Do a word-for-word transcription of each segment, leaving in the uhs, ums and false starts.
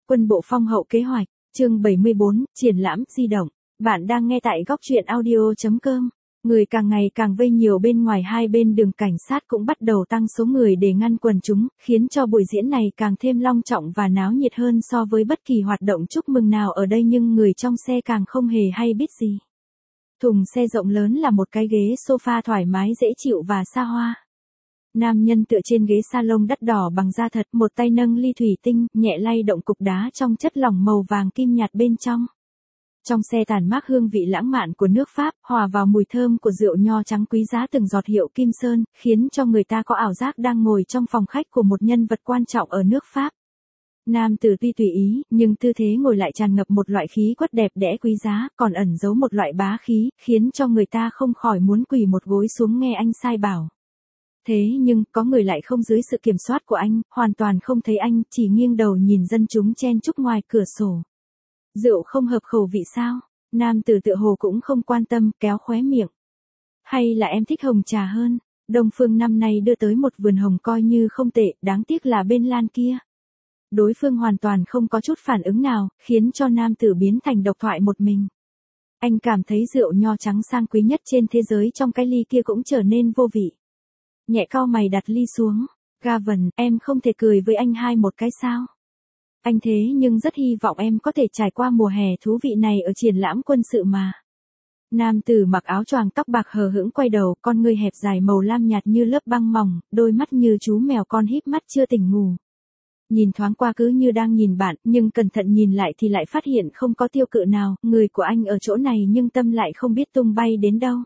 Quân bộ phong hậu kế hoạch, chương bảy mươi bốn, triển lãm di động. Bạn đang nghe tại góc truyện audio chấm com. Người càng ngày càng vây nhiều bên ngoài hai bên đường, cảnh sát cũng bắt đầu tăng số người để ngăn quần chúng, khiến cho buổi diễn này càng thêm long trọng và náo nhiệt hơn so với bất kỳ hoạt động chúc mừng nào ở đây, nhưng người trong xe càng không hề hay biết gì. Thùng xe rộng lớn là một cái ghế sofa thoải mái dễ chịu và xa hoa. Nam nhân tựa trên ghế salon đắt đỏ bằng da thật, một tay nâng ly thủy tinh, nhẹ lay động cục đá trong chất lỏng màu vàng kim nhạt bên trong. Trong xe tản mát hương vị lãng mạn của nước Pháp, hòa vào mùi thơm của rượu nho trắng quý giá từng giọt hiệu Kim Sơn, khiến cho người ta có ảo giác đang ngồi trong phòng khách của một nhân vật quan trọng ở nước Pháp. Nam tử tuy tùy ý, nhưng tư thế ngồi lại tràn ngập một loại khí quất đẹp đẽ quý giá, còn ẩn giấu một loại bá khí, khiến cho người ta không khỏi muốn quỳ một gối xuống nghe anh sai bảo. Thế nhưng, có người lại không dưới sự kiểm soát của anh, hoàn toàn không thấy anh, chỉ nghiêng đầu nhìn dân chúng chen chúc ngoài cửa sổ. Rượu không hợp khẩu vị sao? Nam tử tựa hồ cũng không quan tâm, kéo khóe miệng. Hay là em thích hồng trà hơn? Đông Phương năm nay đưa tới một vườn hồng coi như không tệ, đáng tiếc là bên lan kia. Đối phương hoàn toàn không có chút phản ứng nào, khiến cho nam tử biến thành độc thoại một mình. Anh cảm thấy rượu nho trắng sang quý nhất trên thế giới trong cái ly kia cũng trở nên vô vị. Nhẹ cau mày đặt ly xuống. Gavin, em không thể cười với anh hai một cái sao? Anh thế nhưng rất hy vọng em có thể trải qua mùa hè thú vị này ở triển lãm quân sự mà. Nam tử mặc áo choàng tóc bạc hờ hững quay đầu, con ngươi hẹp dài màu lam nhạt như lớp băng mỏng, đôi mắt như chú mèo con híp mắt chưa tỉnh ngủ. Nhìn thoáng qua cứ như đang nhìn bạn, nhưng cẩn thận nhìn lại thì lại phát hiện không có tiêu cự nào, người của anh ở chỗ này nhưng tâm lại không biết tung bay đến đâu.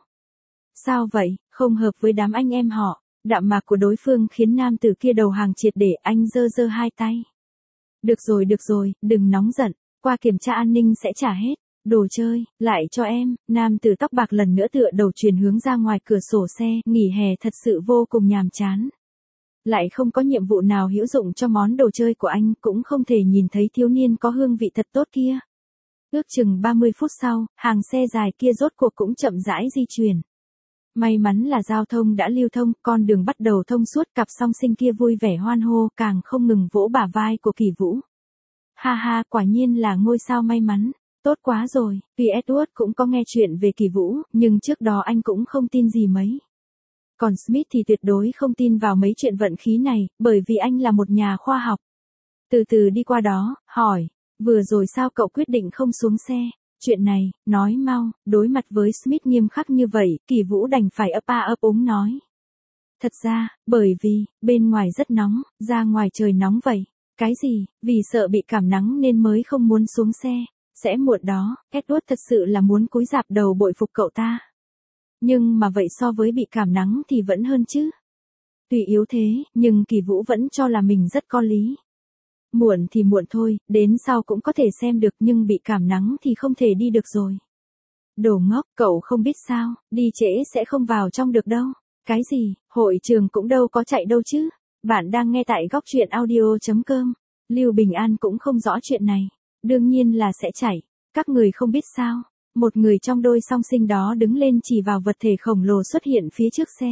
Sao vậy, không hợp với đám anh em họ? Đạm mạc của đối phương khiến nam tử kia đầu hàng triệt để, anh giơ giơ hai tay. Được rồi được rồi, đừng nóng giận, qua kiểm tra an ninh sẽ trả hết. Đồ chơi, lại cho em. Nam tử tóc bạc lần nữa tựa đầu chuyển hướng ra ngoài cửa sổ xe, nghỉ hè thật sự vô cùng nhàm chán. Lại không có nhiệm vụ nào hữu dụng cho món đồ chơi của anh, cũng không thể nhìn thấy thiếu niên có hương vị thật tốt kia. Ước chừng ba mươi phút sau, hàng xe dài kia rốt cuộc cũng chậm rãi di chuyển. May mắn là giao thông đã lưu thông, con đường bắt đầu thông suốt, cặp song sinh kia vui vẻ hoan hô, càng không ngừng vỗ bả vai của Kỳ Vũ. Ha ha, quả nhiên là ngôi sao may mắn, tốt quá rồi. Tuy Edward cũng có nghe chuyện về Kỳ Vũ, nhưng trước đó anh cũng không tin gì mấy. Còn Smith thì tuyệt đối không tin vào mấy chuyện vận khí này, bởi vì anh là một nhà khoa học. Từ từ đi qua đó, hỏi, vừa rồi sao cậu quyết định không xuống xe? Chuyện này, nói mau. Đối mặt với Smith nghiêm khắc như vậy, Kỳ Vũ đành phải ấp a ấp úng nói. Thật ra, bởi vì, bên ngoài rất nóng, ra ngoài trời nóng vậy. Cái gì, vì sợ bị cảm nắng nên mới không muốn xuống xe. Sẽ muộn đó, Edward thật sự là muốn cúi rạp đầu bội phục cậu ta. Nhưng mà vậy so với bị cảm nắng thì vẫn hơn chứ. Tuy yếu thế, nhưng Kỳ Vũ vẫn cho là mình rất có lý. Muộn thì muộn thôi, đến sau cũng có thể xem được, nhưng bị cảm nắng thì không thể đi được rồi. Đồ ngốc, cậu không biết sao, đi trễ sẽ không vào trong được đâu. Cái gì, hội trường cũng đâu có chạy đâu chứ. Bạn đang nghe tại góc truyện audio chấm com. Lưu Bình An cũng không rõ chuyện này. Đương nhiên là sẽ chạy. Các người không biết sao. Một người trong đôi song sinh đó đứng lên chỉ vào vật thể khổng lồ xuất hiện phía trước xe.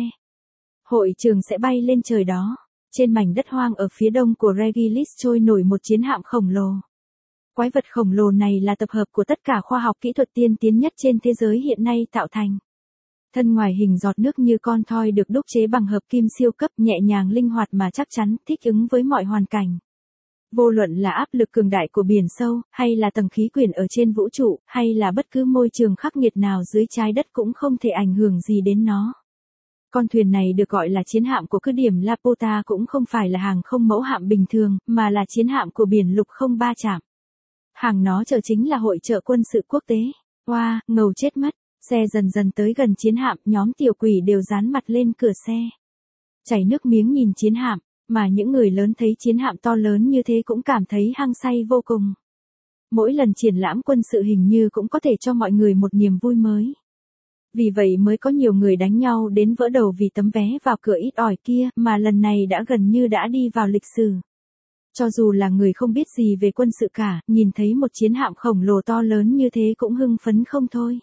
Hội trường sẽ bay lên trời đó. Trên mảnh đất hoang ở phía đông của Regillis trôi nổi một chiến hạm khổng lồ. Quái vật khổng lồ này là tập hợp của tất cả khoa học kỹ thuật tiên tiến nhất trên thế giới hiện nay tạo thành. Thân ngoài hình giọt nước như con thoi được đúc chế bằng hợp kim siêu cấp, nhẹ nhàng linh hoạt mà chắc chắn, thích ứng với mọi hoàn cảnh. Vô luận là áp lực cường đại của biển sâu, hay là tầng khí quyển ở trên vũ trụ, hay là bất cứ môi trường khắc nghiệt nào dưới trái đất cũng không thể ảnh hưởng gì đến nó. Con thuyền này được gọi là chiến hạm của cứ điểm Lapota cũng không phải là hàng không mẫu hạm bình thường, mà là chiến hạm của biển lục không ba chạm. Hàng nó chở chính là hội chợ quân sự quốc tế. Wow, ngầu chết mất. Xe dần dần tới gần chiến hạm, nhóm tiểu quỷ đều dán mặt lên cửa xe. Chảy nước miếng nhìn chiến hạm, mà những người lớn thấy chiến hạm to lớn như thế cũng cảm thấy hăng say vô cùng. Mỗi lần triển lãm quân sự hình như cũng có thể cho mọi người một niềm vui mới. Vì vậy mới có nhiều người đánh nhau đến vỡ đầu vì tấm vé vào cửa ít ỏi kia, mà lần này đã gần như đã đi vào lịch sử. Cho dù là người không biết gì về quân sự cả, nhìn thấy một chiến hạm khổng lồ to lớn như thế cũng hưng phấn không thôi.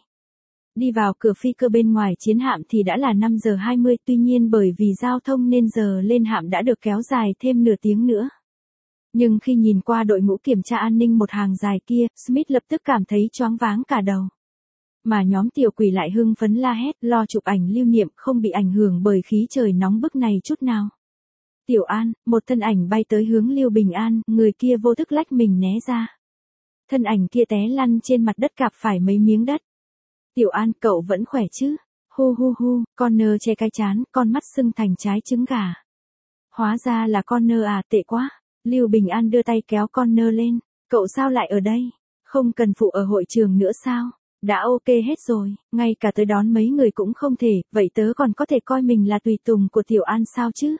Đi vào cửa phi cơ bên ngoài chiến hạm thì đã là năm giờ hai mươi, tuy nhiên bởi vì giao thông nên giờ lên hạm đã được kéo dài thêm nửa tiếng nữa. Nhưng khi nhìn qua đội ngũ kiểm tra an ninh một hàng dài kia, Smith lập tức cảm thấy choáng váng cả đầu. Mà nhóm tiểu quỷ lại hưng phấn la hét, lo chụp ảnh lưu niệm, không bị ảnh hưởng bởi khí trời nóng bức này chút nào. Tiểu An, một thân ảnh bay tới hướng Lưu Bình An, người kia vô thức lách mình né ra. Thân ảnh kia té lăn trên mặt đất cạp phải mấy miếng đất. Tiểu An, cậu vẫn khỏe chứ? Hu hu hu, Connor che cái chán, con mắt sưng thành trái trứng gà. Hóa ra là Connor à, tệ quá. Lưu Bình An đưa tay kéo Connor lên. Cậu sao lại ở đây? Không cần phụ ở hội trường nữa sao? Đã ok hết rồi, ngay cả tới đón mấy người cũng không thể, vậy tớ còn có thể coi mình là tùy tùng của Tiểu An sao chứ?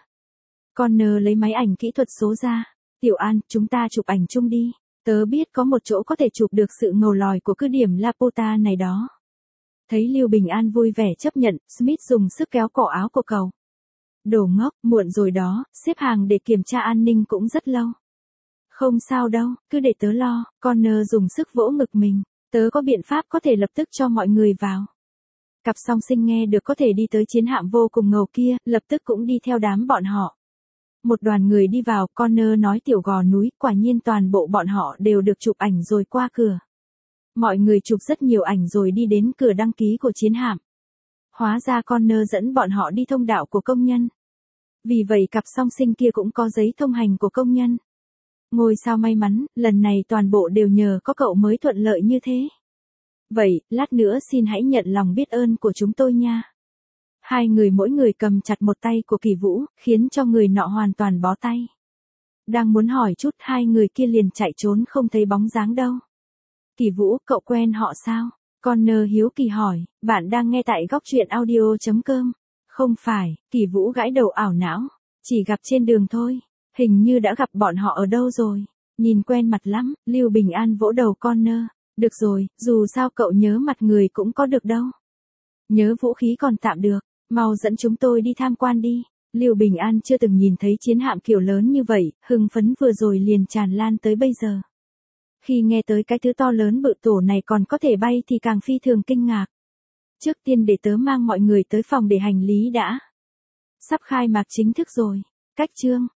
Connor lấy máy ảnh kỹ thuật số ra. Tiểu An, chúng ta chụp ảnh chung đi. Tớ biết có một chỗ có thể chụp được sự ngầu lòi của cứ điểm Lapota này đó. Thấy Lưu Bình An vui vẻ chấp nhận, Smith dùng sức kéo cổ áo của cậu. Đồ ngốc, muộn rồi đó, xếp hàng để kiểm tra an ninh cũng rất lâu. Không sao đâu, cứ để tớ lo, Connor dùng sức vỗ ngực mình. Tớ có biện pháp có thể lập tức cho mọi người vào. Cặp song sinh nghe được có thể đi tới chiến hạm vô cùng ngầu kia, lập tức cũng đi theo đám bọn họ. Một đoàn người đi vào, Connor nói tiểu gò núi, quả nhiên toàn bộ bọn họ đều được chụp ảnh rồi qua cửa. Mọi người chụp rất nhiều ảnh rồi đi đến cửa đăng ký của chiến hạm. Hóa ra Connor dẫn bọn họ đi thông đạo của công nhân. Vì vậy cặp song sinh kia cũng có giấy thông hành của công nhân. Ngôi sao may mắn, lần này toàn bộ đều nhờ có cậu mới thuận lợi như thế. Vậy, lát nữa xin hãy nhận lòng biết ơn của chúng tôi nha. Hai người mỗi người cầm chặt một tay của Kỳ Vũ, khiến cho người nọ hoàn toàn bó tay. Đang muốn hỏi chút, hai người kia liền chạy trốn không thấy bóng dáng đâu. Kỳ Vũ, cậu quen họ sao? Connor hiếu kỳ hỏi, bạn đang nghe tại góc truyện audio chấm com. Không phải, Kỳ Vũ gãi đầu ảo não. Chỉ gặp trên đường thôi. Hình như đã gặp bọn họ ở đâu rồi. Nhìn quen mặt lắm, Lưu Bình An vỗ đầu Connor. Được rồi, dù sao cậu nhớ mặt người cũng có được đâu. Nhớ vũ khí còn tạm được, mau dẫn chúng tôi đi tham quan đi. Lưu Bình An chưa từng nhìn thấy chiến hạm kiểu lớn như vậy, hưng phấn vừa rồi liền tràn lan tới bây giờ. Khi nghe tới cái thứ to lớn bự tổ này còn có thể bay thì càng phi thường kinh ngạc. Trước tiên để tớ mang mọi người tới phòng để hành lý đã. Sắp khai mạc chính thức rồi. Cách chương